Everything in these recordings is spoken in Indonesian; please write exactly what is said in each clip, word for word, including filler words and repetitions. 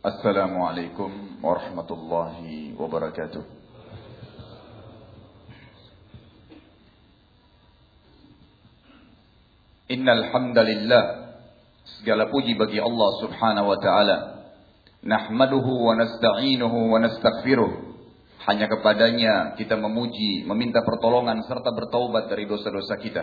Assalamualaikum warahmatullahi wabarakatuh. Innal hamdalillah, segala puji bagi Allah Subhanahu wa taala. Nahmaduhu wa nasta'inuhu wa nastaghfiruh. Hanya kepadanya kita memuji, meminta pertolongan serta bertaubat dari dosa-dosa kita.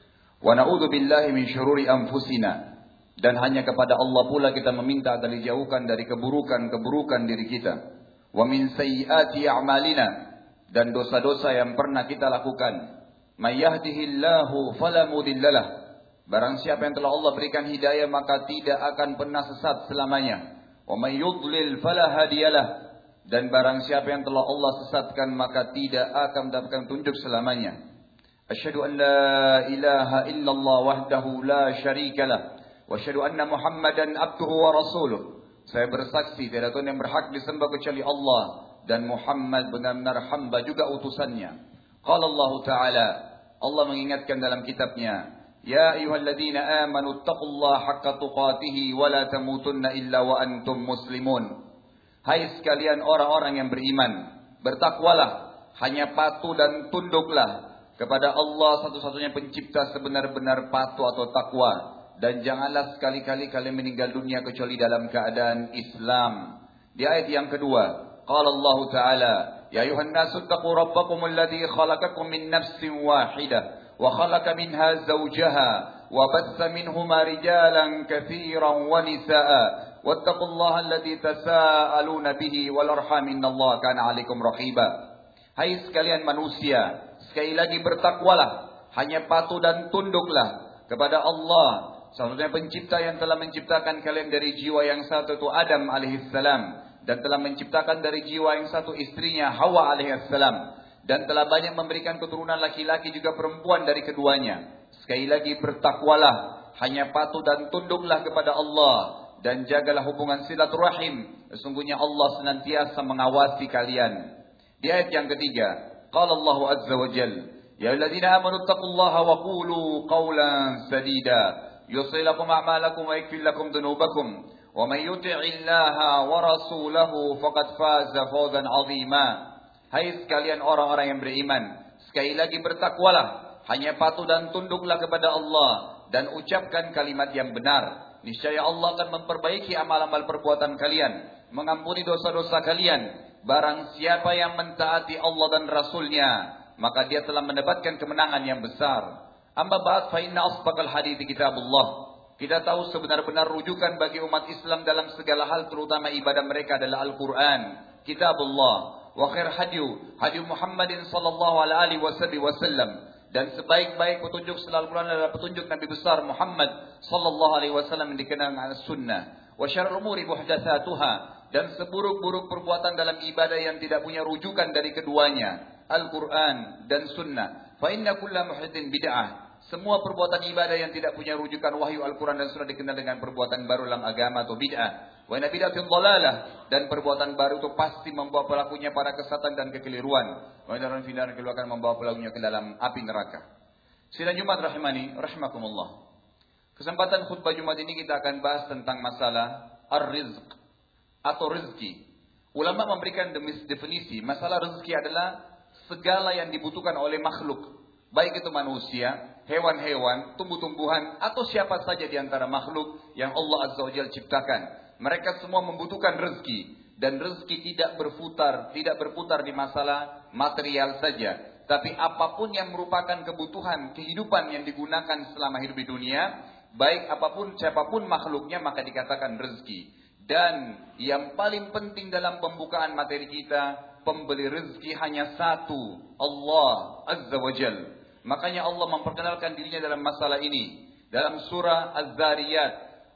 Wa na'udzu billahi min syururi anfusina. Dan hanya kepada Allah pula kita meminta agar dijauhkan dari keburukan-keburukan diri kita. Wa min sayyiati a'malina, dan dosa-dosa yang pernah kita lakukan. May yahdihillahu fala mudhillalah. Barang siapa yang telah Allah berikan hidayah maka tidak akan pernah sesat selamanya. Wa may yudlil fala hadiyalah. Dan barang siapa yang telah Allah sesatkan maka tidak akan mendapatkan tunjuk selamanya. Asyhadu an la ilaha illallah wahdahu la syarikalah. Wa asyhadu anna Muhammadan abduhu wa rasuluh. Saya bersaksi tiada Tuhan yang berhak disembah kecuali Allah, dan Muhammad benar-benar hamba juga utusannya. Qala Allah Ta'ala, Allah mengingatkan dalam kitabnya, ya ayyuhalladzina amanu taqullaha haqqa tuqatih wa la tamutunna illa wa antum muslimun. Hai sekalian orang-orang yang beriman, bertakwalah, hanya patuh dan tunduklah kepada Allah satu-satunya pencipta sebenar-benar patuh atau takwa. Dan janganlah sekali-kali kalian meninggal dunia kecuali dalam keadaan Islam. Di ayat yang kedua, qala Allah Ta'ala, ya ayuhan nasu taqu rabbakumul ladzi khalaqakum min nafsin wahidah wa khalaqa minha zawjaha wa batha minhuma rijalan katsiran wa nisaa'a wattaqullaha alladzi tasaaluna bihi wal arham innallaha kana 'alaikum raqiba. Hai sekalian manusia, sekali lagi bertakwalah, hanya patuh dan tunduklah kepada Allah, satu-satunya pencipta yang telah menciptakan kalian dari jiwa yang satu, itu Adam alaihissalam, dan telah menciptakan dari jiwa yang satu istrinya Hawa alaihissalam, dan telah banyak memberikan keturunan laki-laki juga perempuan dari keduanya. Sekali lagi bertakwalah, hanya patuh dan tunduklah kepada Allah, dan jagalah hubungan silaturahim. Sesungguhnya Allah senantiasa mengawasi kalian. Di ayat yang ketiga, qala Allah azza wa jalla, ya ayyuhalladzina amanu taqullaha wa qulu qawlan sadida يصلح لكم أعمالكم ويغفر لكم ذنوبكم ومن يطع الله ورسوله فقد فاز فوزا عظيما. Hai sekalian orang-orang yang beriman, sekali lagi bertakwalah, hanya patuh dan tunduklah kepada Allah, dan ucapkan kalimat yang benar. Niscaya Allah akan memperbaiki amal-amal perbuatan kalian, mengampuni dosa-dosa kalian. Barang siapa yang mentaati Allah dan Rasulnya, maka dia telah mendapatkan kemenangan yang besar. Amma ba'd fa inna asdaqal hadithi kitabullah. Kita tahu sebenar-benar rujukan bagi umat Islam dalam segala hal, terutama ibadah mereka, adalah Al-Quran, kitabullah. Wa khair hadyu hadyu Muhammadin sallallahu alaihi wasallam. Dan sebaik-baik petunjuk setelah Al-Quran adalah petunjuk Nabi besar Muhammad sallallahu alaihi wasallam yang dikenal dengan sunnah. Wa syarrul umuri muhdatsatuha. Dan seburuk-buruk perbuatan dalam ibadah yang tidak punya rujukan dari keduanya, Al-Quran dan sunnah. Fa inna kulla muhditsin bid'ah. Semua perbuatan ibadah yang tidak punya rujukan wahyu Al-Quran dan Sunnah dikenal dengan perbuatan baru dalam agama atau bid'ah. Wa inna bid'atin dhalalah. Dan perbuatan baru itu pasti membawa pelakunya pada kesesatan dan kekeliruan. Wa inna finar akan membawa pelakunya ke dalam api neraka. Sidang Jumat rahimani rahimakumullah. Kesempatan khutbah Jumat ini kita akan bahas tentang masalah ar-rizq atau rezeki. Ulama memberikan definisi masalah rezeki adalah segala yang dibutuhkan oleh makhluk, baik itu manusia, hewan-hewan, tumbuh-tumbuhan, atau siapa saja di antara makhluk yang Allah Azza wa Jalla ciptakan. Mereka semua membutuhkan rezeki. Dan rezeki tidak berputar, tidak berputar di masalah material saja. Tapi apapun yang merupakan kebutuhan kehidupan yang digunakan selama hidup di dunia, baik apapun, siapapun makhluknya, maka dikatakan rezeki. Dan yang paling penting dalam pembukaan materi kita, pemberi rezeki hanya satu, Allah Azza wa Jalla. Makanya Allah memperkenalkan dirinya dalam masalah ini. Dalam surah Az-Zariyat,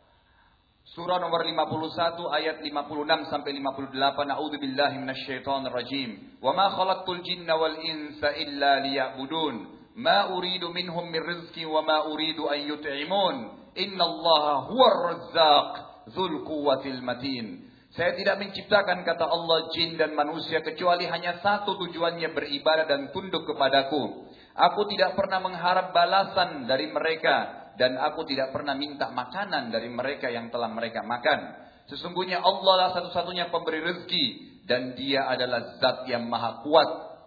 surah nomor lima puluh satu ayat lima puluh enam sampai lima puluh delapan. A'udzubillahi minasyaitonir rajim. Wa ma khalaqtul jinna wal insa illa liya'budun. Ma uridu minhum min rizqin wa ma uridu an yut'imun. Innallaha huwar razzaq dzul quwwatil matin. Saya tidak menciptakan, kata Allah, jin dan manusia kecuali hanya satu tujuannya, beribadah dan tunduk kepadaku. Aku tidak pernah mengharap balasan dari mereka, dan aku tidak pernah minta makanan dari mereka yang telah mereka makan. Sesungguhnya Allah lah satu-satunya pemberi rezeki dan Dia adalah zat yang maha kuat.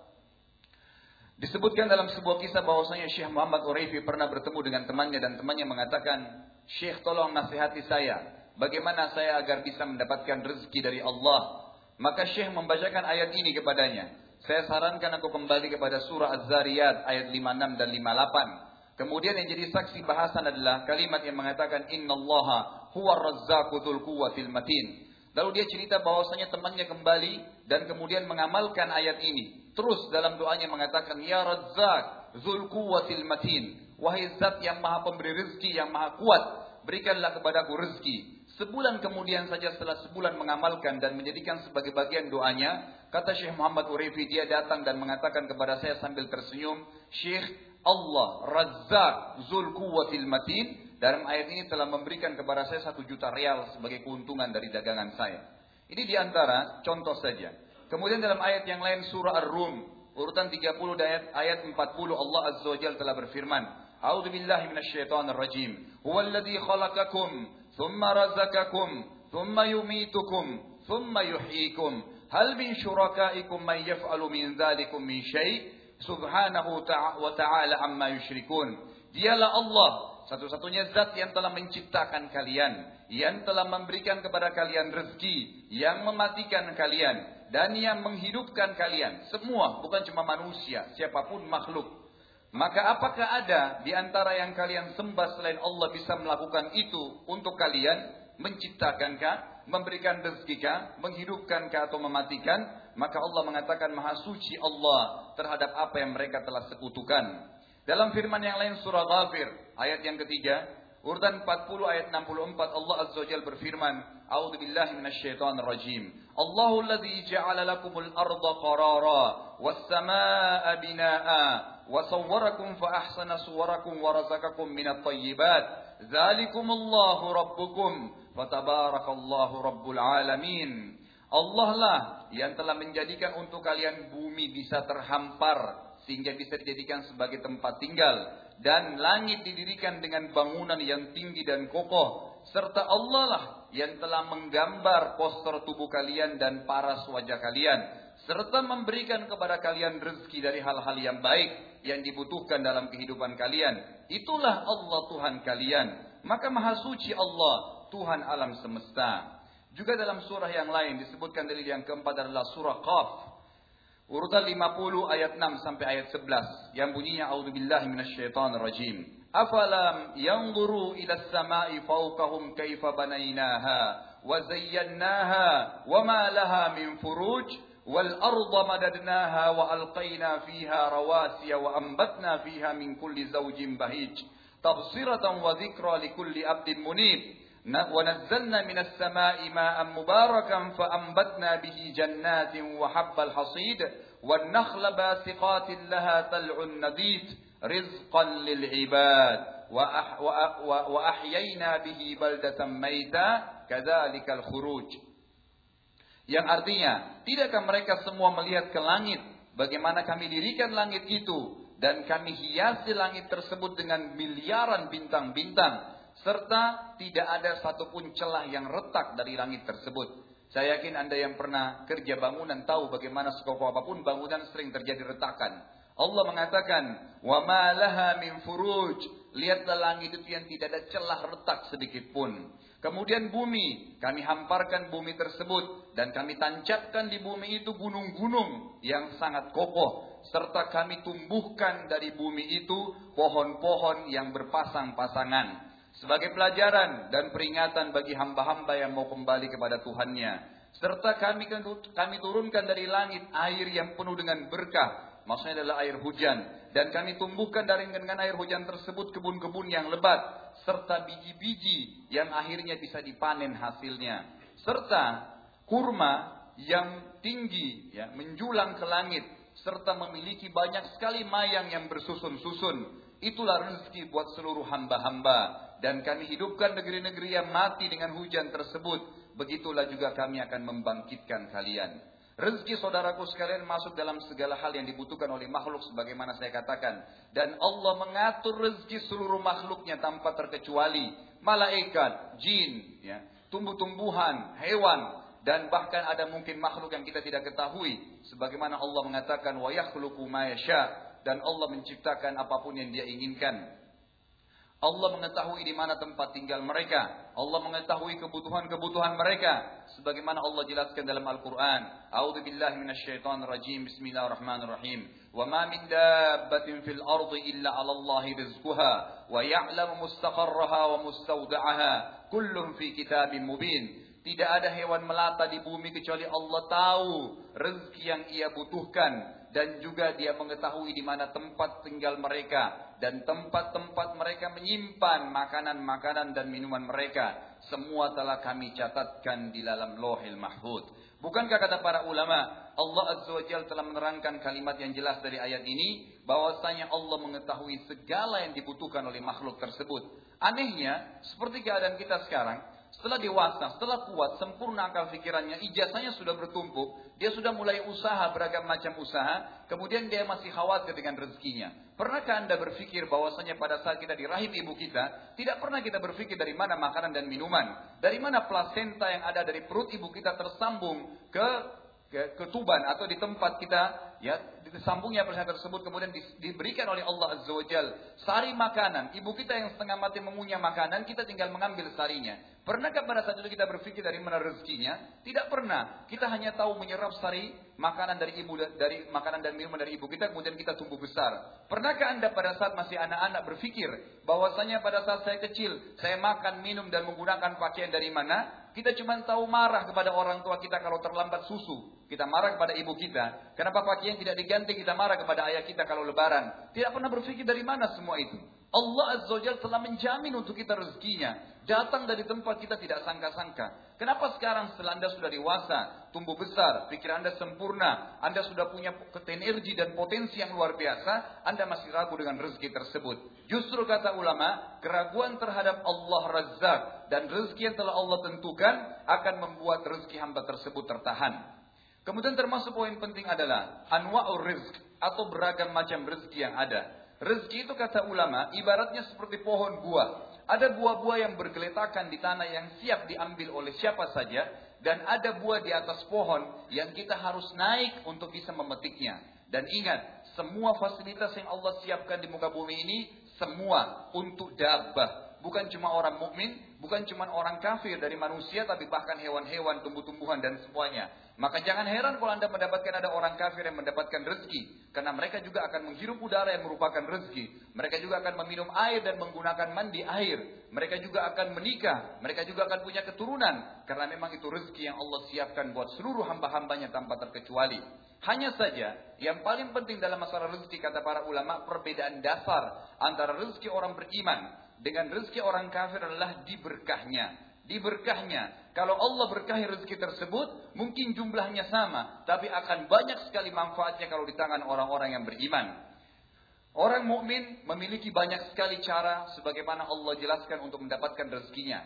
Disebutkan dalam sebuah kisah bahwasanya Syekh Muhammad Uraifi pernah bertemu dengan temannya dan temannya mengatakan, "Syekh, tolong nasihati saya, bagaimana saya agar bisa mendapatkan rezeki dari Allah?" Maka Syekh membacakan ayat ini kepadanya. Saya sarankan aku kembali kepada surah Az-Zariyat ayat lima puluh enam dan lima puluh delapan. Kemudian yang jadi saksi bahasan adalah kalimat yang mengatakan innallaha huwar razzaqu dzul quwwatil matin. Lalu dia cerita bahwasanya temannya kembali dan kemudian mengamalkan ayat ini. Terus dalam doanya mengatakan ya Razzaq dzul quwwatil matin. Wahai zat yang maha pemberi rezeki yang maha kuat, berikanlah kepadaku rezeki. Sebulan kemudian saja setelah sebulan mengamalkan dan menjadikan sebagai bagian doanya, kata Syekh Muhammad Uraifi, dia datang dan mengatakan kepada saya sambil tersenyum, "Syekh, Allah Razzaq dzul quwwatil matin dalam ayat ini telah memberikan kepada saya satu juta rial sebagai keuntungan dari dagangan saya." Ini diantara contoh saja. Kemudian dalam ayat yang lain surah Ar-Rum urutan tiga puluh ayat ayat empat puluh Allah Azza wa Jalla telah berfirman, "A'udzu billahi minasyaitonir rajim. Huwallazi khalaqakum thumma razaqakum thumma yumitukum thumma yuhyikum. Hal min syurakaikum man yaf'alu min dzalikum min syai'? Subhanahu wa ta'ala amma yusyrikun." Dialah Allah, satu-satunya zat yang telah menciptakan kalian, yang telah memberikan kepada kalian rezeki, yang mematikan kalian, dan yang menghidupkan kalian. Semua, bukan cuma manusia, siapapun makhluk. Maka apakah ada di antara yang kalian sembah selain Allah bisa melakukan itu untuk kalian? Menciptakankah? Memberikan rezekikah? Menghidupkankah atau mematikan? Maka Allah mengatakan maha suci Allah terhadap apa yang mereka telah sekutukan. Dalam firman yang lain surah Ghafir ayat yang ketiga urutan empat puluh ayat enam puluh empat Allah Azza wa Jalla berfirman, "A'udzu billahi minasyaitonir rajim. Allahu allazi ja'ala lakumul arda qarara was samaa'a binaa'a wa sawwarakum fa ahsana suwarakum wa razaqakum minat thayyibat. Dzalikumullahu rabbukum fatabarakallahu rabbul alamin." Allah lah yang telah menjadikan untuk kalian bumi bisa terhampar sehingga bisa dijadikan sebagai tempat tinggal, dan langit didirikan dengan bangunan yang tinggi dan kokoh, serta Allah lah yang telah menggambar poster tubuh kalian dan paras wajah kalian, serta memberikan kepada kalian rezeki dari hal-hal yang baik yang dibutuhkan dalam kehidupan kalian. Itulah Allah Tuhan kalian. Maka maha suci Allah, Tuhan alam semesta. Juga dalam surah yang lain disebutkan dalil yang keempat adalah surah Qaf urutan lima puluh ayat enam sampai ayat sebelas yang bunyinya a'udzubillahi minasyaitonir rajim. Afalam yanzuru ila as-sama'i fawqahum kaifa banaynaha wa zayyanaha wa ma laha min furuj wal arda madadnaha wa alqayna fiha rawasiya wa anbatna fiha min kulli zawjin bahij tabsiratan wa dhikra likulli abdin munib. ونزلنا من السماء ماء مباركا فأنبتنا به جنات وحب الحصيد والنخل باسقات لها طلع نضيد رزقا للعباد وأحيينا به بلدة ميتا كذلك الخروج. Yang artinya, tidakkah mereka semua melihat ke langit bagaimana kami dirikan langit itu dan kami hiasi langit tersebut dengan miliaran bintang-bintang, serta tidak ada satupun celah yang retak dari langit tersebut. Saya yakin Anda yang pernah kerja bangunan tahu bagaimana sekokoh apapun bangunan sering terjadi retakan. Allah mengatakan, "Wa ma laha min furuj." Lihatlah langit itu yang tidak ada celah retak sedikit pun. Kemudian bumi, kami hamparkan bumi tersebut dan kami tancapkan di bumi itu gunung-gunung yang sangat kokoh, serta kami tumbuhkan dari bumi itu pohon-pohon yang berpasang-pasangan sebagai pelajaran dan peringatan bagi hamba-hamba yang mau kembali kepada Tuhannya. Serta kami kami turunkan dari langit air yang penuh dengan berkah, maksudnya adalah air hujan, dan kami tumbuhkan dari dengan air hujan tersebut kebun-kebun yang lebat, serta biji-biji yang akhirnya bisa dipanen hasilnya, serta kurma yang tinggi ya, menjulang ke langit, serta memiliki banyak sekali mayang yang bersusun-susun. Itulah rezeki buat seluruh hamba-hamba. Dan kami hidupkan negeri-negeri yang mati dengan hujan tersebut. Begitulah juga kami akan membangkitkan kalian. Rezeki saudaraku sekalian masuk dalam segala hal yang dibutuhkan oleh makhluk sebagaimana saya katakan. Dan Allah mengatur rezeki seluruh makhluknya tanpa terkecuali. Malaikat, jin, ya, tumbuh-tumbuhan, hewan, dan bahkan ada mungkin makhluk yang kita tidak ketahui. Sebagaimana Allah mengatakan, wa yakhluqu ma yasha, dan Allah menciptakan apapun yang Dia inginkan. Allah mengetahui di mana tempat tinggal mereka. Allah mengetahui kebutuhan-kebutuhan mereka. Sebagaimana Allah jelaskan dalam Al-Quran. A'udzu billahi minasyaitonir rajim. Bismillahirrahmanirrahim. Wa ma min dabbatin fil ardi illa 'ala Allahi rizquha wa ya'lamu mustaqarraha wa mustawda'aha. Kullun fi kitabim mubin. Tidak ada hewan melata di bumi kecuali Allah tahu rezeki yang ia butuhkan. Dan juga Dia mengetahui di mana tempat tinggal mereka. Dan tempat-tempat mereka menyimpan makanan-makanan dan minuman mereka. Semua telah kami catatkan di dalam Lauhil Mahfuz. Bukankah kata para ulama, Allah Azza wa Jalla telah menerangkan kalimat yang jelas dari ayat ini, bahwasanya Allah mengetahui segala yang dibutuhkan oleh makhluk tersebut. Anehnya, seperti keadaan kita sekarang, setelah dewasa, setelah kuat, sempurna akal pikirannya, ijazahnya sudah bertumpuk, dia sudah mulai usaha, beragam macam usaha, kemudian dia masih khawatir dengan rezekinya. Pernahkah Anda berpikir bahwasanya pada saat kita di rahim ibu kita, tidak pernah kita berpikir dari mana makanan dan minuman, dari mana plasenta yang ada dari perut ibu kita tersambung ke ke, ke tuban atau di tempat kita, ya, disambungnya plasenta tersebut kemudian di, diberikan oleh Allah Azza wa Jalla sari makanan. Ibu kita yang setengah mati mengunyah makanan, kita tinggal mengambil sarinya. Pernahkah pada saat itu kita berpikir dari mana rezekinya? Tidak pernah. Kita hanya tahu menyerap sari makanan dari ibu, dari makanan dan minuman dari ibu kita, kemudian kita tumbuh besar. Pernahkah Anda pada saat masih anak-anak berpikir bahwasanya pada saat saya kecil, saya makan, minum dan menggunakan pakaian dari mana? Kita cuma tahu marah kepada orang tua kita kalau terlambat susu. Kita marah kepada ibu kita. Kenapa pakaian tidak diganti? Kita marah kepada ayah kita kalau lebaran. Tidak pernah berpikir dari mana semua itu. Allah Azza wa Jalla telah menjamin untuk kita rezekinya. Datang dari tempat kita tidak sangka-sangka. Kenapa sekarang setelah Anda sudah dewasa, tumbuh besar, pikiran Anda sempurna, Anda sudah punya energi dan potensi yang luar biasa, Anda masih ragu dengan rezeki tersebut? Justru kata ulama, keraguan terhadap Allah Razzaq dan rezeki yang telah Allah tentukan akan membuat rezeki hamba tersebut tertahan. Kemudian termasuk poin penting adalah anwa'ur rizq atau beragam macam rezeki yang ada. Rezeki itu kata ulama ibaratnya seperti pohon buah. Ada buah-buah yang bergeletakan di tanah yang siap diambil oleh siapa saja. Dan ada buah di atas pohon yang kita harus naik untuk bisa memetiknya. Dan ingat, semua fasilitas yang Allah siapkan di muka bumi ini semua untuk dabbah. Bukan cuma orang mukmin, bukan cuma orang kafir dari manusia, tapi bahkan hewan-hewan, tumbuh-tumbuhan dan semuanya. Maka jangan heran kalau Anda mendapatkan ada orang kafir yang mendapatkan rezeki. Karena mereka juga akan menghirup udara yang merupakan rezeki. Mereka juga akan meminum air dan menggunakan mandi air. Mereka juga akan menikah. Mereka juga akan punya keturunan. Karena memang itu rezeki yang Allah siapkan buat seluruh hamba-hambanya tanpa terkecuali. Hanya saja, yang paling penting dalam masalah rezeki kata para ulama, perbedaan dasar antara rezeki orang beriman dengan rezeki orang kafir adalah diberkahnya. Diberkahnya. Kalau Allah berkahi rezeki tersebut, mungkin jumlahnya sama, tapi akan banyak sekali manfaatnya kalau di tangan orang-orang yang beriman. Orang mukmin memiliki banyak sekali cara sebagaimana Allah jelaskan untuk mendapatkan rezekinya.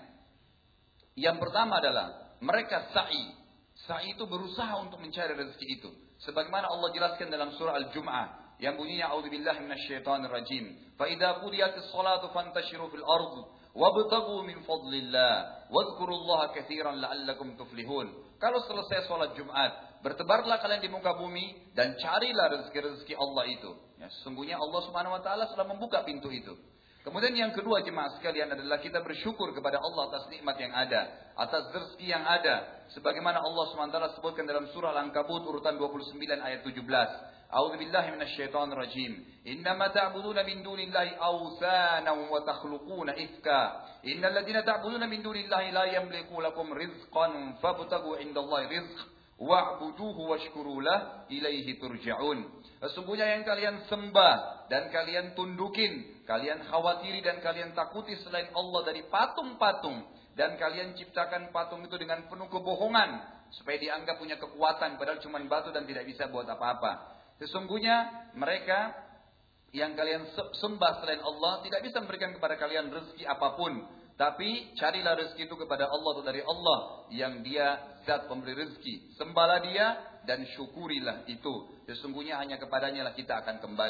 Yang pertama adalah mereka sa'i. Sa'i itu berusaha untuk mencari rezeki itu. Sebagaimana Allah jelaskan dalam surah Al-Jum'ah yang bunyinya a'udzubillahi minasyaitonir rajim. Fa idza qudiyatis shalatu fantashiru fil ardh wabtaghu min fadlillah wadhkurullaha katsiran la'allakum tuflihun. Kalau selesai salat Jumat, bertebarlah kalian di muka bumi dan carilah rezeki-rezeki Allah itu. Ya, sesungguhnya Allah Subhanahu wa taala sudah membuka pintu itu. Kemudian yang kedua jemaah sekalian adalah kita bersyukur kepada Allah atas nikmat yang ada, atas rezeki yang ada. Sebagaimana Allah Subhanahu wa taala sebutkan dalam surah Al-Ankabut urutan dua puluh sembilan ayat tujuh belas. A'udzu billahi minasyaitonir rajim. Innama ta'buduna min dunillahi awsanan wa takhluquna ifka. Innal ladzina ta'buduna min dunillahi la yamliku lakum rizqan fabtaghu 'indallahi rizq wa'buduhu washkuru lah ilaihi turja'un. Sesungguhnya yang kalian sembah dan kalian tundukin, kalian khawatiri dan kalian takuti selain Allah dari patung-patung, dan kalian ciptakan patung itu dengan penuh kebohongan supaya dianggap punya kekuatan padahal cuma batu dan tidak bisa buat apa-apa. Sesungguhnya mereka yang kalian sembah selain Allah tidak bisa memberikan kepada kalian rezeki apapun. Tapi carilah rezeki itu kepada Allah atau dari Allah yang Dia zat pemberi rezeki. Sembahlah Dia dan syukurilah itu. Sesungguhnya hanya kepadanya lah kita akan kembali.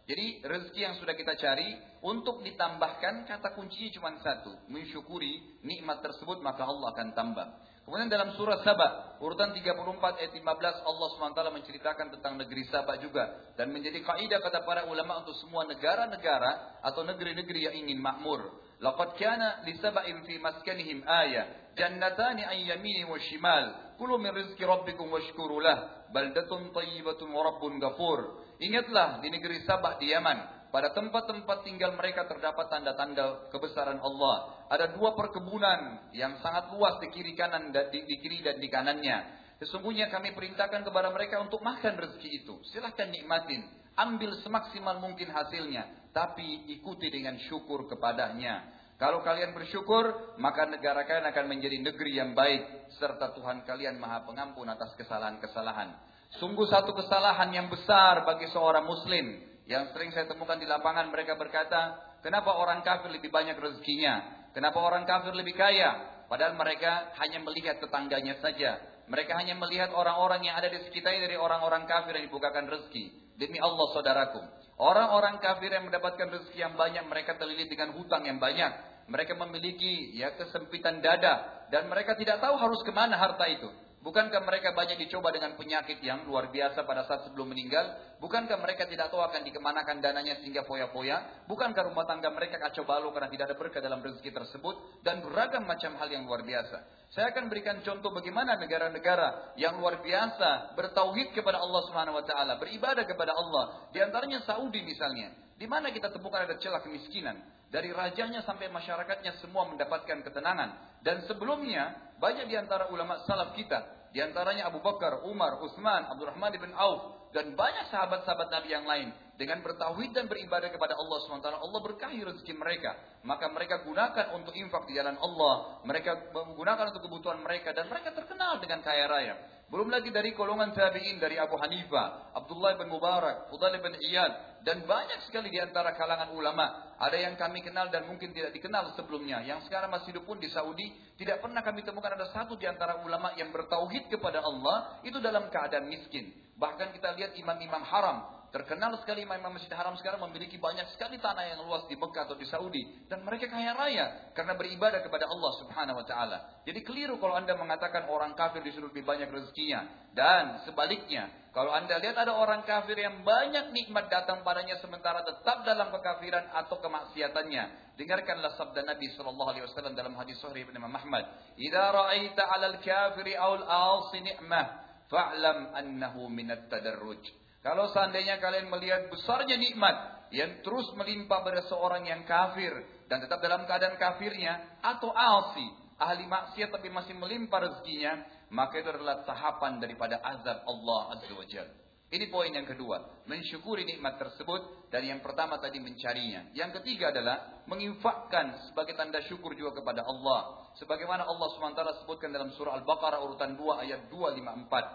Jadi rezeki yang sudah kita cari, untuk ditambahkan kata kuncinya cuma satu. Mensyukuri nikmat tersebut maka Allah akan tambah. Kemudian dalam surah Saba, urutan tiga puluh empat ayat lima belas, Allah subhanahu wa taala menceritakan tentang negeri Saba juga. Dan menjadi kaidah kata para ulama untuk semua negara-negara atau negeri-negeri yang ingin makmur. Laqad kana li sab'in fi maskanihim ayah, jannatani an yamini wa shimal, kulu min rizqi rabbikum washkuru lah, baldatun thayyibatun wa rabbun ghafur. Ingatlah di negeri Sabah di Yaman, pada tempat-tempat tinggal mereka terdapat tanda-tanda kebesaran Allah. Ada dua perkebunan yang sangat luas di kiri kanan di, di kiri dan di kanannya. Sesungguhnya kami perintahkan kepada mereka untuk makan rezeki itu. Silahkan nikmatin, ambil semaksimal mungkin hasilnya, tapi ikuti dengan syukur kepadanya. Kalau kalian bersyukur, maka negara kalian akan menjadi negeri yang baik, serta Tuhan kalian Maha Pengampun atas kesalahan-kesalahan. Sungguh satu kesalahan yang besar bagi seorang muslim. Yang sering saya temukan di lapangan, mereka berkata, kenapa orang kafir lebih banyak rezekinya? Kenapa orang kafir lebih kaya? Padahal mereka hanya melihat tetangganya saja. Mereka hanya melihat orang-orang yang ada di sekitarnya dari orang-orang kafir yang dibukakan rezeki. Demi Allah saudaraku, orang-orang kafir yang mendapatkan rezeki yang banyak, mereka terlilit dengan hutang yang banyak. Mereka memiliki ya kesempitan dada. Dan mereka tidak tahu harus kemana harta itu. Bukankah mereka banyak dicoba dengan penyakit yang luar biasa pada saat sebelum meninggal? Bukankah mereka tidak tahu akan dikemanakan dananya sehingga foya-foya? Bukankah rumah tangga mereka kacau balau karena tidak ada berkah dalam rezeki tersebut? Dan beragam macam hal yang luar biasa. Saya akan berikan contoh bagaimana negara-negara yang luar biasa bertauhid kepada Allah Subhanahu wa taala, beribadah kepada Allah. Di antaranya Saudi misalnya. Di mana kita temukan ada celah kemiskinan. Dari rajanya sampai masyarakatnya semua mendapatkan ketenangan. Dan sebelumnya banyak di antara ulama salaf kita, di antaranya Abu Bakar, Umar, Utsman, Abdurrahman bin Auf, dan banyak sahabat-sahabat Nabi yang lain, dengan bertauhid dan beribadah kepada Allah subhanahu wa taala, Allah berkahi rezeki mereka. Maka mereka gunakan untuk infak di jalan Allah, mereka menggunakan untuk kebutuhan mereka, dan mereka terkenal dengan kaya raya. Belum lagi dari golongan tabi'in, dari Abu Hanifah, Abdullah bin Mubarak, Fudail bin Iyad, dan banyak sekali di antara kalangan ulama. Ada yang kami kenal dan mungkin tidak dikenal sebelumnya, yang sekarang masih hidup pun di Saudi. Tidak pernah kami temukan ada satu di antara ulama yang bertauhid kepada Allah itu dalam keadaan miskin. Bahkan kita lihat imam-imam haram, terkenal sekali imam-imam Masjid Haram sekarang memiliki banyak sekali tanah yang luas di Mekah atau di Saudi. Dan mereka kaya raya karena beribadah kepada Allah subhanahu wa ta'ala. Jadi keliru kalau anda mengatakan orang kafir disuruh lebih banyak rezekinya. Dan sebaliknya, kalau anda lihat ada orang kafir yang banyak nikmat datang padanya sementara tetap dalam kekafiran atau kemaksiatannya. Dengarkanlah sabda Nabi sallallahu alaihi wasallam dalam hadis sahih Ibnu Imam Ahmad. "Idza ra'aita 'alal kafiri aw al-'asi ni'mah, fa'lam annahu minat tadarruj." Kalau seandainya kalian melihat besarnya nikmat yang terus melimpah pada seorang yang kafir dan tetap dalam keadaan kafirnya, atau asi, ahli maksiat tapi masih melimpah rezekinya, maka itu adalah tahapan daripada azab Allah Azza wa Jalla. Ini poin yang kedua, mensyukuri nikmat tersebut, dan yang pertama tadi mencarinya. Yang ketiga adalah menginfakkan sebagai tanda syukur juga kepada Allah. Sebagaimana Allah subhanahu wa taala sebutkan dalam surah Al-Baqarah urutan dua ayat dua ratus lima puluh empat.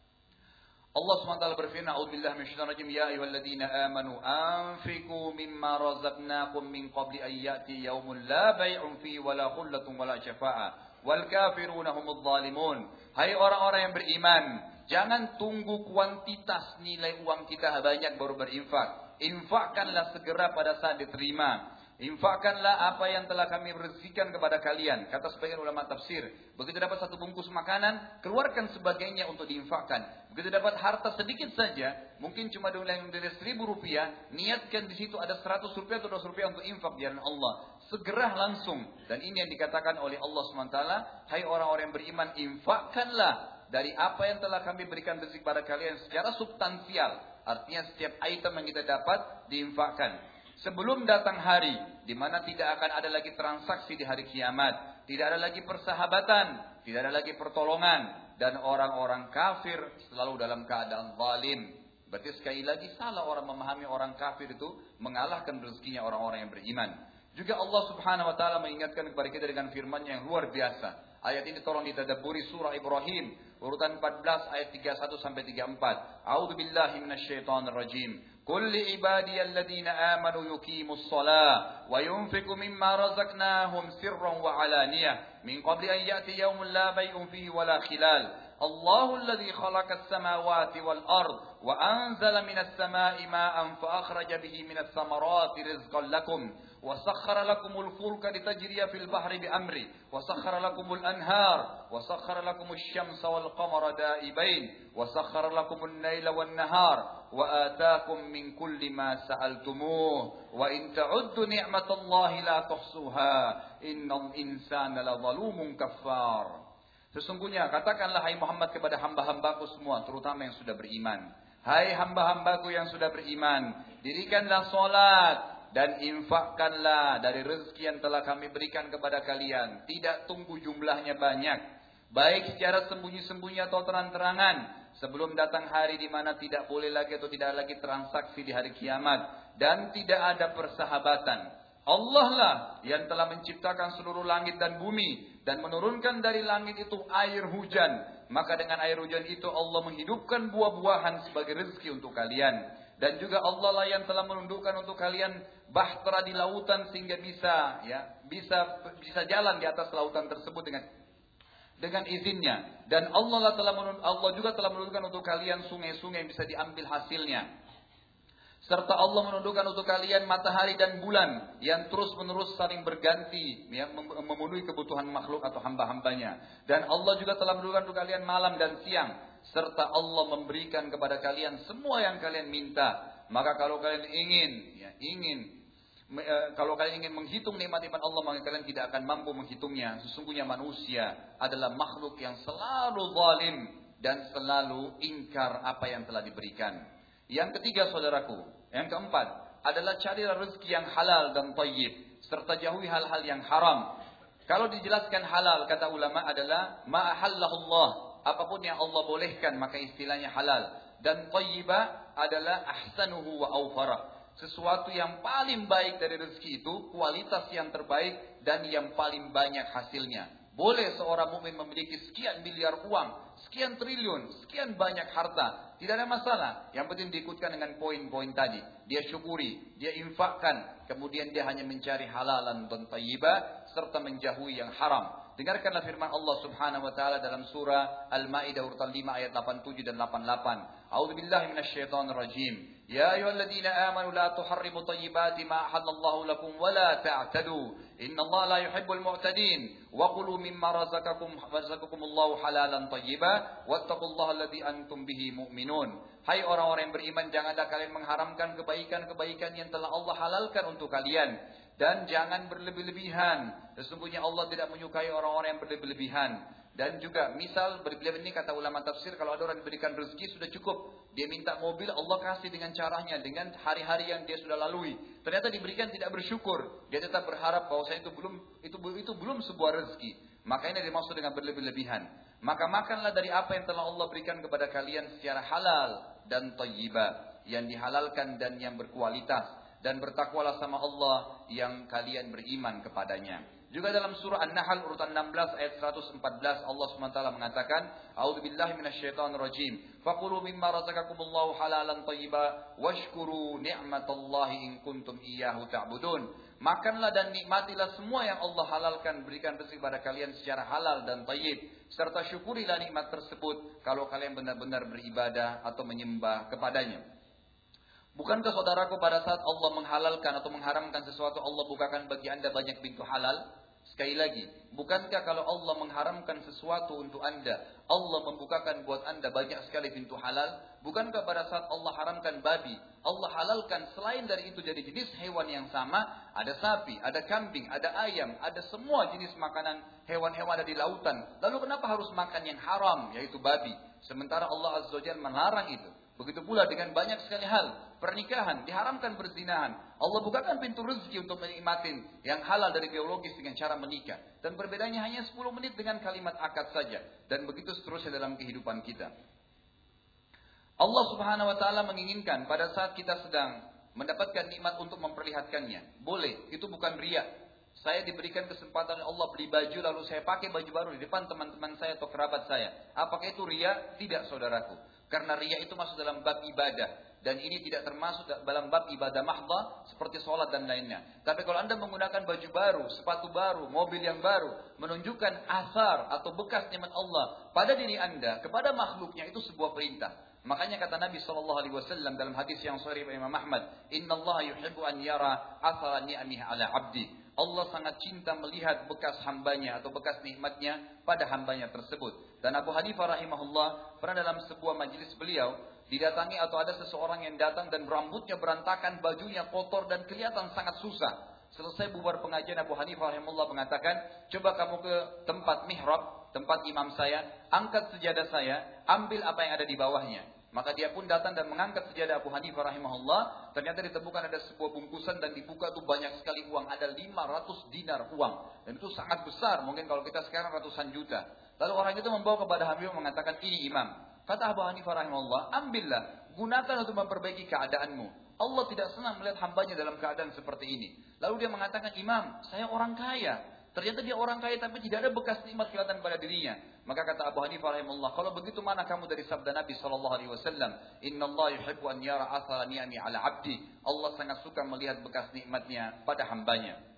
Allah subhanahu wa taala berfirman, "A'udzubillahi minasyaitonir rajim, ya ayyuhalladzina amanu anfiqu mimma razaqnakum min qabli an ya'ti yaumun la bai'un fihi wala khullatun wala syafa'ah wal kafiruna humudz zalimun." Hai orang-orang yang beriman, jangan tunggu kuantitas nilai uang kita banyak baru berinfak. Infakkanlah segera pada saat diterima. Infakkanlah apa yang telah kami rezekikan kepada kalian. Kata sebagian ulama tafsir, begitu dapat satu bungkus makanan, keluarkan sebagainya untuk diinfakkan. Begitu dapat harta sedikit saja, mungkin cuma dari seribu rupiah, niatkan di situ ada seratus rupiah atau dua ratus rupiah untuk infak di jalan Allah. Segera langsung. Dan ini yang dikatakan oleh Allah subhanahu wa taala, hai orang-orang yang beriman, infakkanlah dari apa yang telah kami berikan rezeki pada kalian secara substansial. Artinya setiap item yang kita dapat diinfakkan. Sebelum datang hari di mana tidak akan ada lagi transaksi di hari kiamat, tidak ada lagi persahabatan, tidak ada lagi pertolongan, dan orang-orang kafir selalu dalam keadaan zalim. Berarti sekali lagi salah orang memahami orang kafir itu mengalahkan rezekinya orang-orang yang beriman. Juga Allah subhanahu wa ta'ala mengingatkan kepada kita dengan firman-Nya yang luar biasa. Ayat ini tolong ditadabburi, surah Ibrahim urutan empat belas ayat tiga puluh satu sampai tiga puluh empat. A'udzubillahi minasyaitonir rajim. Qul li ibadiyalladzina amanu yuqimus shalah wa yunfiqu mimma razaqnahum sirran wa alaniyah min qabli an ya'ti yawmun la bay'un fihi wala khilal. Allahul ladzi khalaqas samawati wal ard wa anzala minas samai ma'an fa akhraja bihi minas samarati rizqan lakum wa sakhkhara lakumul fulka litajriya fil bahri bi amri wa sakhkhara lakumul anhar wa sakhkhara lakumus syamsa wal qamara da'ibain wa sakhkhara lakumun laila wan nahar wa ataakum min kulli ma sa'altumuh wa in ta'uddu ni'matallahi la tuhsuha innal insana ladzalumun kaffar. Sesungguhnya katakanlah hai Muhammad kepada hamba-hambaku semua, terutama yang sudah beriman. Hai hamba-hambaku yang sudah beriman, dirikanlah solat dan infakkanlah dari rezeki yang telah kami berikan kepada kalian. Tidak tunggu jumlahnya banyak, baik secara sembunyi-sembunyi atau terang-terangan, sebelum datang hari di mana tidak boleh lagi atau tidak lagi transaksi di hari kiamat dan tidak ada persahabatan. Allah lah yang telah menciptakan seluruh langit dan bumi dan menurunkan dari langit itu air hujan. Maka dengan air hujan itu Allah menghidupkan buah-buahan sebagai rezeki untuk kalian. Dan juga Allah lah yang telah menundukkan untuk kalian bahtera di lautan sehingga bisa ya bisa bisa jalan di atas lautan tersebut dengan dengan izinnya. Dan Allah lah telah menund, Allah juga telah menundukkan untuk kalian sungai-sungai yang bisa diambil hasilnya. Serta Allah menundukkan untuk kalian matahari dan bulan yang terus-menerus saling berganti, ya, memenuhi kebutuhan makhluk atau hamba-hambanya. Dan Allah juga telah menundukkan untuk kalian malam dan siang. Serta Allah memberikan kepada kalian semua yang kalian minta. Maka kalau kalian ingin, ya, ingin, kalau kalian ingin menghitung nikmat-nikmat Allah, maka kalian tidak akan mampu menghitungnya. Sesungguhnya manusia adalah makhluk yang selalu zalim dan selalu ingkar apa yang telah diberikan. Yang ketiga saudaraku, yang keempat adalah carilah rezeki yang halal dan thayyib serta jauhi hal-hal yang haram. Kalau dijelaskan halal kata ulama adalah ma ahallahullah, apapun yang Allah bolehkan maka istilahnya halal. Dan thayyiba adalah ahsanuhu wa awfara, sesuatu yang paling baik dari rezeki itu, kualitas yang terbaik dan yang paling banyak hasilnya. Boleh seorang mukmin memiliki sekian miliar uang, sekian triliun, sekian banyak harta. Tidak ada masalah. Yang penting diikutkan dengan poin-poin tadi. Dia syukuri, dia infakkan. Kemudian dia hanya mencari halalan dan thayyibah serta menjauhi yang haram. Dengarkanlah firman Allah Subhanahu wa taala dalam surah Al-Maidah urutan lima ayat delapan puluh tujuh dan delapan puluh delapan. A'udzubillahi minasyaitonir rajim. Ya ayyuhalladzina amanu la tuharrimu thayyibati ma ahallallahu lakum wa la ta'tadu. Innallaha la yuhibbul mu'tadin. Wa qulu mimma razaqakum razaqakumullahu halalan thayyiba wattaqullaha alladzi antum bihi mu'minun. Hai orang-orang yang beriman, janganlah kalian mengharamkan kebaikan-kebaikan yang telah Allah halalkan untuk kalian. Dan jangan berlebih-lebihan. Sesungguhnya Allah tidak menyukai orang-orang yang berlebih-lebihan. Dan juga misal berlebihan ini kata ulama tafsir, kalau ada orang diberikan rezeki sudah cukup. Dia minta mobil, Allah kasih dengan caranya, dengan hari-hari yang dia sudah lalui. Ternyata diberikan tidak bersyukur. Dia tetap berharap bahwasanya itu belum itu itu belum sebuah rezeki. Maka ini dimaksud dengan berlebih-lebihan. Maka makanlah dari apa yang telah Allah berikan kepada kalian secara halal dan thayyibah, yang dihalalkan dan yang berkualitas. Dan bertakwalah sama Allah yang kalian beriman kepadanya. Juga dalam surah An-Nahl urutan enam belas ayat seratus empat belas Allah subhanahu wa taala mengatakan, A'udzubillahi minasyaitonir rajim. Faqulu mimma razaqakumullahu halalan thayyiba washkuru ni'matallahi in kuntum iyyahu ta'budun. Makanlah dan nikmatilah semua yang Allah halalkan, berikan rezeki kepada kalian secara halal dan thayyib, serta syukurilah nikmat tersebut kalau kalian benar-benar beribadah atau menyembah kepadanya. Bukankah saudaraku pada saat Allah menghalalkan atau mengharamkan sesuatu, Allah bukakan bagi anda banyak pintu halal? Sekali lagi, bukankah kalau Allah mengharamkan sesuatu untuk anda, Allah membukakan buat anda banyak sekali pintu halal? Bukankah pada saat Allah haramkan babi, Allah halalkan selain dari itu jadi jenis hewan yang sama, ada sapi, ada kambing, ada ayam, ada semua jenis makanan hewan-hewan ada di lautan. Lalu kenapa harus makan yang haram, yaitu babi? Sementara Allah Azza wa Jalla melarang itu. Begitu pula dengan banyak sekali hal. Pernikahan, diharamkan perzinahan. Allah bukakan pintu rezeki untuk menikmatin yang halal dari biologis dengan cara menikah. Dan perbedaannya hanya sepuluh menit dengan kalimat akad saja. Dan begitu seterusnya dalam kehidupan kita. Allah subhanahu wa ta'ala menginginkan pada saat kita sedang mendapatkan nikmat untuk memperlihatkannya. Boleh, itu bukan riya. Saya diberikan kesempatan Allah beli baju lalu saya pakai baju baru di depan teman-teman saya atau kerabat saya. Apakah itu riya? Tidak saudaraku. Karena riya itu masuk dalam bab ibadah. Dan ini tidak termasuk dalam bab ibadah mahdhah seperti sholat dan lainnya. Tapi kalau Anda menggunakan baju baru, sepatu baru, mobil yang baru, menunjukkan asar atau bekas nikmat Allah pada diri Anda, kepada makhluknya, itu sebuah perintah. Makanya kata Nabi shallallahu alaihi wasallam dalam hadis yang sahih Imam Ahmad, Inna Allah yuhibbu an yara athara ni'amih ala abdi. Allah sangat cinta melihat bekas hambanya atau bekas nikmatnya pada hambanya tersebut. Dan Abu Hanifah rahimahullah pernah dalam sebuah majelis beliau didatangi atau ada seseorang yang datang dan rambutnya berantakan, bajunya kotor dan kelihatan sangat susah. Selesai bubar pengajian, Abu Hanifah rahimahullah mengatakan, coba kamu ke tempat mihrab, tempat imam saya, angkat sejadah saya, ambil apa yang ada di bawahnya. Maka dia pun datang dan mengangkat sejadah Abu Hanifah rahimahullah. Ternyata ditemukan ada sebuah bungkusan dan dibuka itu banyak sekali uang. Ada lima ratus dinar uang. Dan itu sangat besar. Mungkin kalau kita sekarang ratusan juta. Lalu orang itu membawa kepada Habib mengatakan, ini imam. Kata Abu Hanifah rahimahullah, ambillah. Gunakan untuk memperbaiki keadaanmu. Allah tidak senang melihat hambanya dalam keadaan seperti ini. Lalu dia mengatakan, imam, saya orang kaya. Ternyata dia orang kaya tapi tidak ada bekas nikmat kelihatan pada dirinya. Maka kata Abu Hanifah rahimahullah, kalau begitu mana kamu dari sabda Nabi sallallahu alaihi wasallam, Inna Allah yuhibbu an yara athara ni'ami ala abdi. Allah sangat suka melihat bekas nikmatnya pada hambanya.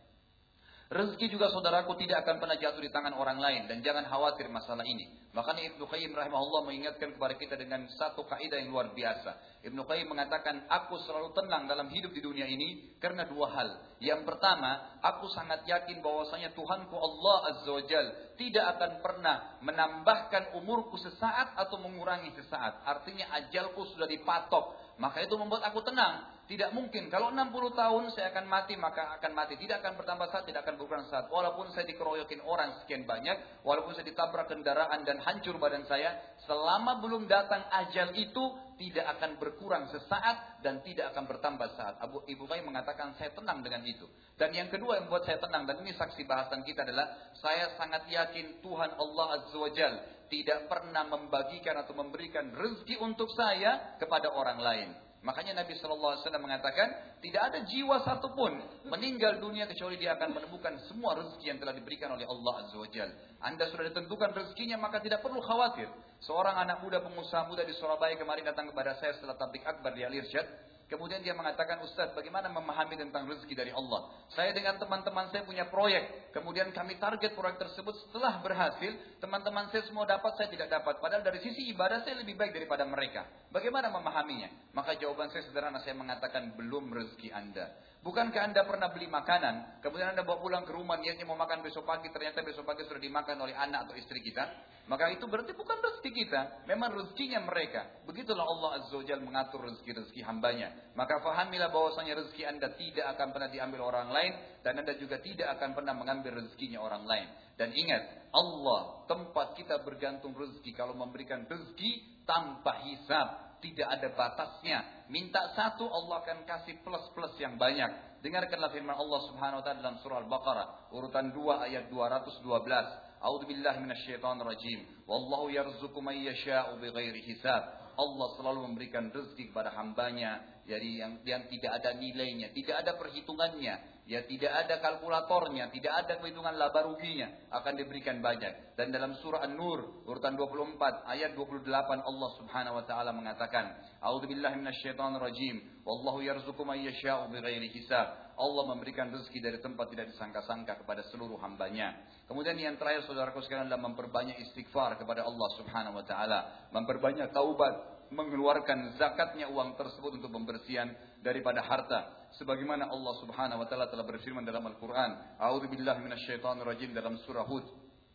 Rezeki juga saudaraku tidak akan pernah jatuh di tangan orang lain. Dan jangan khawatir masalah ini. Makanya Ibnu Qayyim rahimahullah mengingatkan kepada kita dengan satu kaidah yang luar biasa. Ibnu Qayyim mengatakan, aku selalu tenang dalam hidup di dunia ini karena dua hal. Yang pertama, aku sangat yakin bahwasanya Tuhanku Allah Azza wa Jal tidak akan pernah menambahkan umurku sesaat atau mengurangi sesaat. Artinya ajalku sudah dipatok. Maka itu membuat aku tenang. Tidak mungkin. Kalau enam puluh tahun saya akan mati, maka akan mati. Tidak akan bertambah saat, tidak akan berkurang saat. Walaupun saya dikeroyokin orang sekian banyak, walaupun saya ditabrak kendaraan dan hancur badan saya, selama belum datang ajal itu, tidak akan berkurang sesaat dan tidak akan bertambah saat. Abu Ibu Qayyim mengatakan saya tenang dengan itu. Dan yang kedua yang membuat saya tenang, dan ini saksi bahasan kita adalah, saya sangat yakin Tuhan Allah Azza wa Jal tidak pernah membagikan atau memberikan rezeki untuk saya kepada orang lain. Makanya Nabi shallallahu alaihi wasallam mengatakan, tidak ada jiwa satupun meninggal dunia kecuali dia akan menemukan semua rezeki yang telah diberikan oleh Allah Azza wa Jal. Anda sudah ditentukan rezekinya, maka tidak perlu khawatir. Seorang anak muda, pengusaha muda di Surabaya kemarin datang kepada saya setelah tablik akbar di Al-Irsyad. Kemudian dia mengatakan, Ustaz, bagaimana memahami tentang rezeki dari Allah? Saya dengan teman-teman saya punya proyek. Kemudian kami target proyek tersebut. Setelah berhasil, teman-teman saya semua dapat, saya tidak dapat. Padahal dari sisi ibadah saya lebih baik daripada mereka. Bagaimana memahaminya? Maka jawaban saya sederhana, saya mengatakan, belum rezeki Anda. Bukankah Anda pernah beli makanan, kemudian Anda bawa pulang ke rumah, niatnya mau makan besok pagi, ternyata besok pagi sudah dimakan oleh anak atau istri kita? Maka itu berarti bukan rezeki kita, memang rezekinya mereka. Begitulah Allah Azza wa Jalla mengatur rezeki-rezeki hambanya. Maka fahamilah bahwasanya rezeki Anda tidak akan pernah diambil orang lain, dan Anda juga tidak akan pernah mengambil rezekinya orang lain. Dan ingat, Allah tempat kita bergantung rezeki. Kalau memberikan rezeki tanpa hisab, tidak ada batasnya. Minta satu, Allah akan kasih plus-plus yang banyak. Dengarkanlah firman Allah Subhanahu wa taala dalam surah Al-Baqarah urutan dua ayat dua ratus dua belas. A'udzubillahi minasyaitonir rajim. Wallahu yarzuqu man yasha'u bighairi hisab. Allah selalu memberikan rezeki kepada hambanya jadi yang, yang tidak ada nilainya, tidak ada perhitungannya, ya tidak ada kalkulatornya, tidak ada perhitungan laba ruginya, akan diberikan banyak. Dan dalam surah An-Nur urutan dua puluh empat ayat dua puluh delapan Allah Subhanahu wa taala mengatakan, A'udzubillahi minasyaitonir rajim. Wallahu yarzuqu man yasha'u bighairi hisab. Allah memberikan rezeki dari tempat tidak disangka-sangka kepada seluruh hambanya. Kemudian yang terakhir saudaraku sekalian adalah memperbanyak istighfar kepada Allah Subhanahu wa taala, memperbanyak taubat, mengeluarkan zakatnya uang tersebut untuk pembersihan daripada harta. Sebagaimana Allah Subhanahu wa taala telah berfirman dalam Al-Qur'an, A'udzubillahi minasyaitonir rajim dalam surah Hud.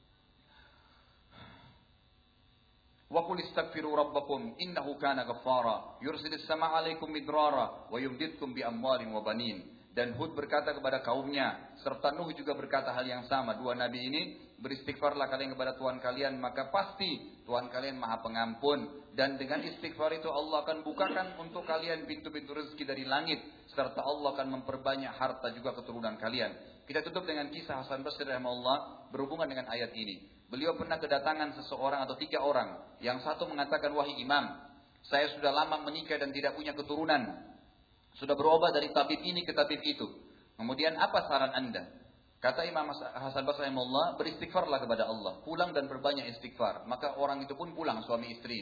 Wa qul istaghfiru rabbakum innahu kana ghaffara yursilis samaa'a 'alaikum midrara wa yumdidkum bi amwalin wa banin. Dan Hud berkata kepada kaumnya, serta Nuh juga berkata hal yang sama. Dua nabi ini, beristighfarlah kalian kepada Tuhan kalian, maka pasti Tuhan kalian maha pengampun. Dan dengan istighfar itu Allah akan bukakan untuk kalian pintu-pintu rezeki dari langit, serta Allah akan memperbanyak harta juga keturunan kalian. Kita tutup dengan kisah Hasan Basri rahimahullah berhubungan dengan ayat ini. Beliau pernah kedatangan seseorang atau tiga orang. Yang satu mengatakan, wahai imam, saya sudah lama menikah dan tidak punya keturunan. Sudah berobat dari tabib ini ke tabib itu. Kemudian apa saran Anda? Kata Imam Hasan Basri rahimahullah, beristighfarlah kepada Allah. Pulang dan berbanyak istighfar. Maka orang itu pun pulang, suami istri ini.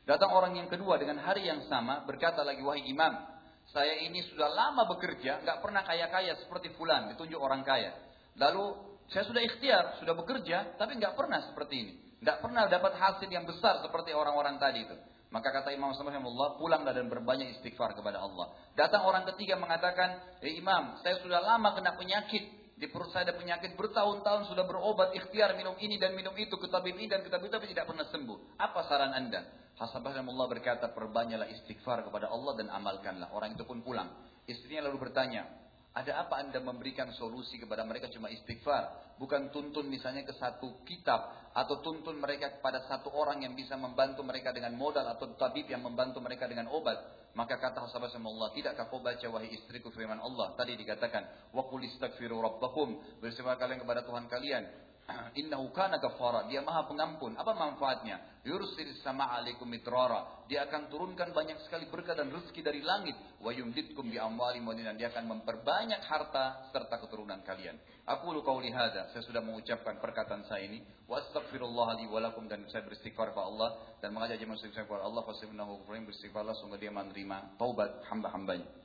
Datang orang yang kedua dengan hari yang sama, berkata lagi, wahai imam, saya ini sudah lama bekerja, nggak pernah kaya-kaya seperti fulan, ditunjuk orang kaya. Lalu saya sudah ikhtiar, sudah bekerja, tapi nggak pernah seperti ini. Nggak pernah dapat hasil yang besar seperti orang-orang tadi itu. Maka kata Imam Rahimahullah, pulanglah dan berbanyak istighfar kepada Allah. Datang orang ketiga mengatakan, eh imam, saya sudah lama kena penyakit. Di perut saya ada penyakit bertahun-tahun, sudah berobat, ikhtiar, minum ini dan minum itu, ke tabib ini dan ke tabib itu, tapi tidak pernah sembuh. Apa saran anda? Hasan Basri rahimahullah berkata, perbanyaklah istighfar kepada Allah dan amalkanlah. Orang itu pun pulang. Istrinya lalu bertanya, ada apa anda memberikan solusi kepada mereka cuma istighfar? Bukan tuntun misalnya ke satu kitab, atau tuntun mereka kepada satu orang yang bisa membantu mereka dengan modal, atau tabib yang membantu mereka dengan obat. Maka kata Hasan Basri rahimahullah, tidakkah kau baca wahai istriku firman Allah? Tadi dikatakan, wa qul istaghfiru rabbakum, beristighfar kalian kepada Tuhan kalian. Innahu kana ghaffara, dia maha pengampun. Apa manfaatnya? Yursilis sama'a 'alaikum midrara, dia akan turunkan banyak sekali berkah dan rezeki dari langit. Wa yumditkum bi amwalin wa banin, dia akan memperbanyak harta serta keturunan kalian. Aku lu qauli hadza, saya sudah mengucapkan perkataan saya ini, wa astaghfirullah li wa lakum, dan saya beristighfar kepada Allah dan mengajak jemaah muslim kepada Allah, fastaghfiruhu ghafurun, beristighfarlah sungguh dia menerima taubat hamba-hambanya.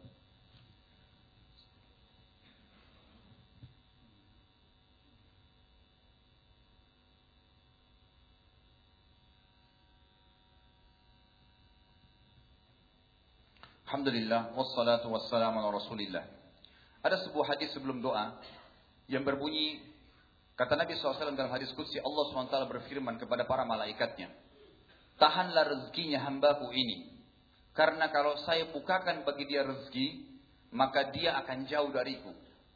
Alhamdulillah, wassalatu wassalamu ala rasulillah. Ada sebuah hadis sebelum doa yang berbunyi, kata Nabi shallallahu alaihi wasallam dalam hadis qudsi, Allah subhanahu wa taala berfirman kepada para malaikatnya, tahanlah rezekinya hambaku ini, karena kalau saya bukakan bagi dia rezeki, maka dia akan jauh dariku.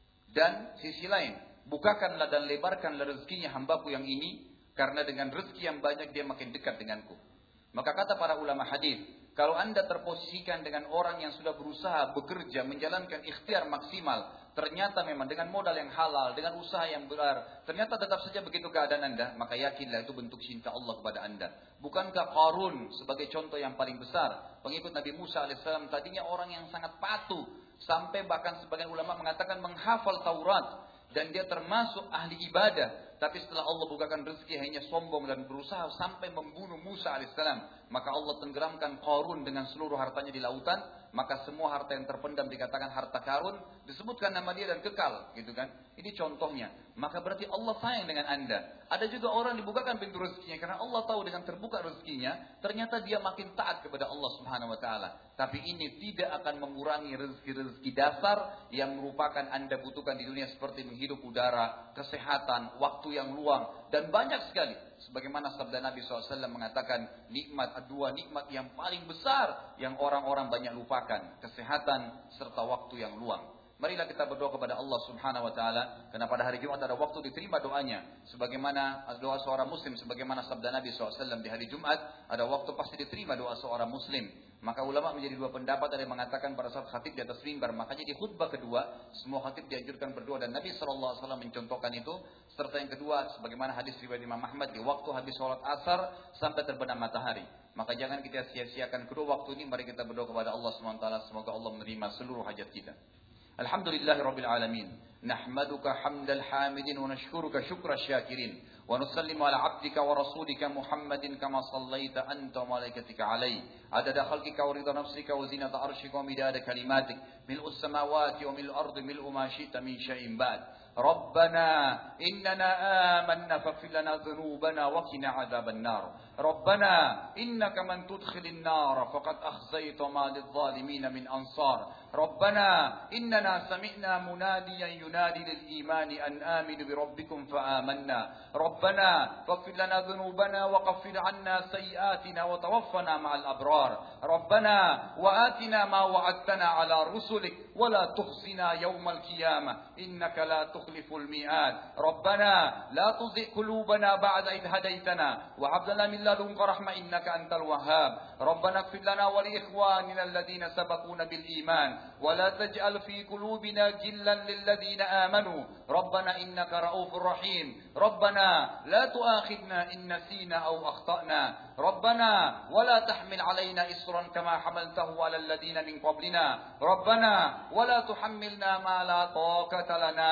Dan sisi lain, bukakanlah dan lebarkanlah rezekinya hambaku yang ini, karena dengan rezeki yang banyak dia makin dekat denganku. Maka kata para ulama hadis, kalau anda terposisikan dengan orang yang sudah berusaha bekerja, menjalankan ikhtiar maksimal, ternyata memang dengan modal yang halal, dengan usaha yang benar, ternyata tetap saja begitu keadaan anda, maka yakinlah itu bentuk cinta Allah kepada anda. Bukankah Qarun sebagai contoh yang paling besar, pengikut Nabi Musa alaihissalam, tadinya orang yang sangat patuh, sampai bahkan sebagian ulama mengatakan menghafal Taurat, dan dia termasuk ahli ibadah. Tapi setelah Allah bukakan rezeki, hanya sombong dan berusaha sampai membunuh Musa alaihissalam. Maka Allah tenggelamkan Qarun dengan seluruh hartanya di lautan. Maka semua harta yang terpendam dikatakan harta karun, disebutkan nama dia dan kekal, gitu kan? Ini contohnya. Maka berarti Allah sayang dengan anda. Ada juga orang dibukakan pintu rezekinya karena Allah tahu dengan terbuka rezekinya, ternyata dia makin taat kepada Allah Subhanahu wa taala. Tapi ini tidak akan mengurangi rezeki-rezeki dasar yang merupakan anda butuhkan di dunia, seperti menghirup udara, kesehatan, waktu yang luang, dan banyak sekali. Sebagaimana sabda Nabi shallallahu alaihi wasallam mengatakan, nikmat, dua nikmat yang paling besar yang orang-orang banyak lupakan, kesehatan serta waktu yang luang. Marilah kita berdoa kepada Allah Subhanahu wa taala, karena pada hari Jumat ada waktu diterima doanya. Sebagaimana doa seorang muslim, sebagaimana sabda Nabi shallallahu alaihi wasallam, di hari Jumat ada waktu pasti diterima doa seorang muslim. Maka ulama menjadi dua pendapat, ada yang mengatakan pada saat khatib di atas mimbar. Makanya di khutbah kedua semua khatib dianjurkan berdoa, dan Nabi shallallahu alaihi wasallam mencontohkan itu. Serta yang kedua, sebagaimana hadis riwayat Imam Ahmad, di waktu habis sholat asar sampai terbenam matahari. Maka jangan kita sia-siakan kedua waktu ini. Mari kita berdoa kepada Allah subhanahu wa taala, semoga Allah menerima seluruh hajat kita. Alhamdulillahi Rabbil Alamin. Nahmaduka hamdal hamidin wa nashkuruka syukra syakirin. Wa nusallimu ala abdika wa rasulika Muhammadin kama sallaita anta wa malaikatika alaihi. Adada khalqika wa rida nafsika wa zinata arshika wa midada kalimatik. Mil'us samawati wa mil'u ardi mil'u ma syi'ta min syai'in ba'd. ربنا إننا آمنا فاغفر لنا ذنوبنا وقنا عذاب النار ربنا إنك من تدخل النار فقد أخزيت ما للظالمين من أنصار ربنا إننا سمعنا مناديا ينادي للإيمان أن آمنوا بربكم فآمنا ربنا فاغفر لنا ذنوبنا وكفر عنا سيئاتنا وتوفنا مع الأبرار ربنا وآتنا ما وعدتنا على رسلك ولا تخزنا يوم القيامة إنك لا تخلف الميعاد ربنا لا تزغ قلوبنا بعد إذ هديتنا وهب لنا من لدنك رحمة إنك أنت الوهاب ربنا اغفر لنا ولإخواننا الذين سبقونا بالإيمان ولا تجعل في قلوبنا غلا للذين آمنوا ربنا إنك رؤوف رحيم ربنا لا تؤاخذنا إن نسينا أو أخطأنا ربنا ولا تحمل علينا إصرا كما حملته على الذين من قبلنا ربنا ولا تحملنا ما لا طاقة لنا به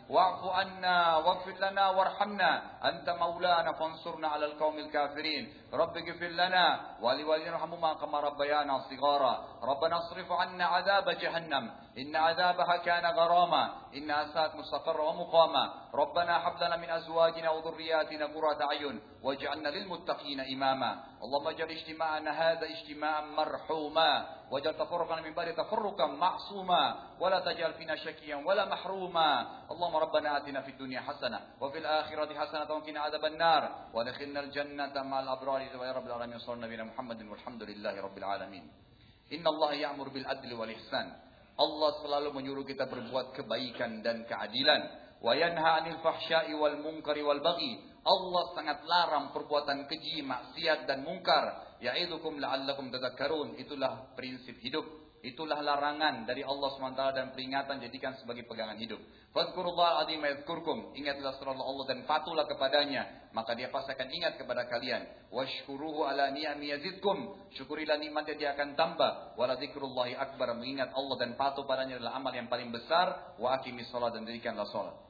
wa'fu anna waghfir lana warhamna anta maulana fansurna 'alal qaumil kafirin. Rabbighfir lana wa liwalidayna warhamhuma kama rabbayana shighara. Rabbana asrif 'anna 'adzab jahannam inna 'adzabaha kana gharama inna sa'at mustaqarra wa muqama. Rabbana hab lana min azwajina wa dhurriyyatina qurrata a'yun waj'alna lil muttaqina imama. Allahumma ij'al ijtima'ana hadha ijtima'an marhuma waj'al tafarruqana min ba'di tafarruqan ma'suma wa la taj'al fina shakiyyan wa la mahruma. Allahumma rabbana atina fid dunya hasanah wa fil akhirati hasanah wa qina adzaban nar wa adkhilna al jannata ma'al abrari wa ya rabbil alamin sallallahu alaihi Muhammadin walhamdulillahi rabbil alamin. Inna Allah ya'muru bil adli wal ihsan. Allah selalu menyuruh kita berbuat kebaikan dan keadilan. Wa yanha 'anil fahsya'i wal munkari wal baghi. Allah sangat larang perbuatan keji, maksiat dan mungkar. Ya'idukum la'allakum tadhakkarun. Itulah prinsip hidup. Itulah larangan dari Allah subhanahu wa taala dan peringatan, jadikan sebagai pegangan hidup. Fadhkurullaha al-'azim yadhkurkum. Ingatlah selalu Allah dan patuhlah kepadanya, maka Dia pasti akan ingat kepada kalian. Washkuruhu ala ni'ami yazidkum. Syukurilah nikmatnya, Dia akan tambah. Wala dzikrullahi akbar. Mengingat Allah dan patuh padanya adalah amal yang paling besar. Wa aqimis shalah, dan dirikanlah salat.